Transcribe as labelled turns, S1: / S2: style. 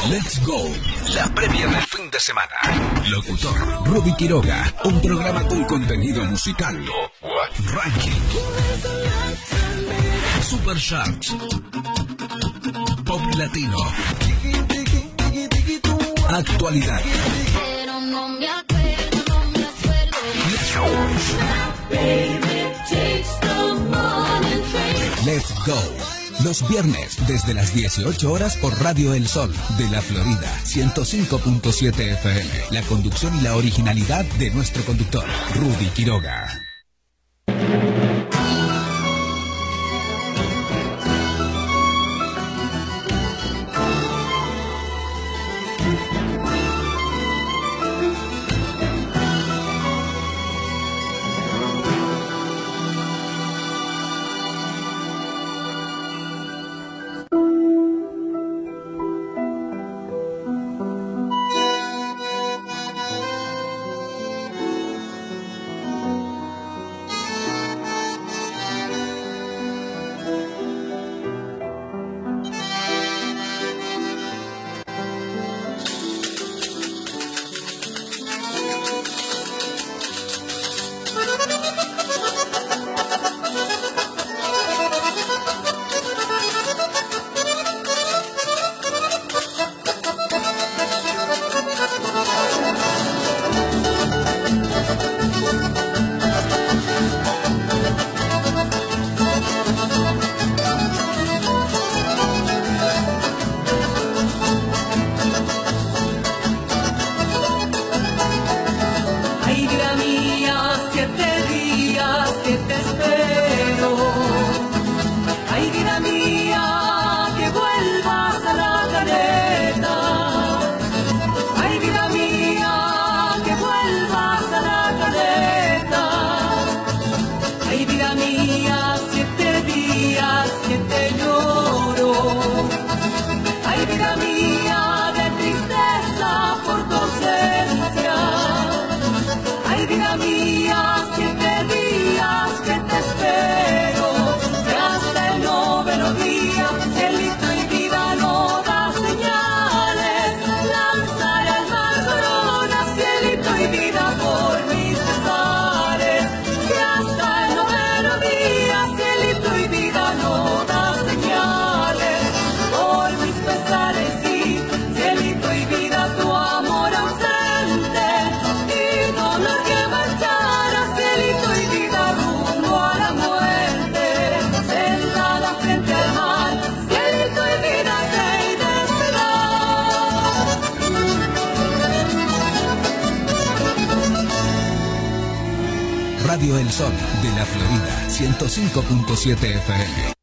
S1: Let's Go, la previa del fin de semana. Locutor, Rudy Quiroga. Un programa con contenido musical. Ranking. Super Charts. Pop latino. Actualidad.
S2: Pero no me acuerdo, no me acuerdo.
S1: Let's Go. Los viernes desde las 18 horas por Radio El Sol de la Florida, 105.7 FM. La conducción y la originalidad de nuestro conductor, Rudy Quiroga. Radio El Sol de la Florida, 105.7 FM.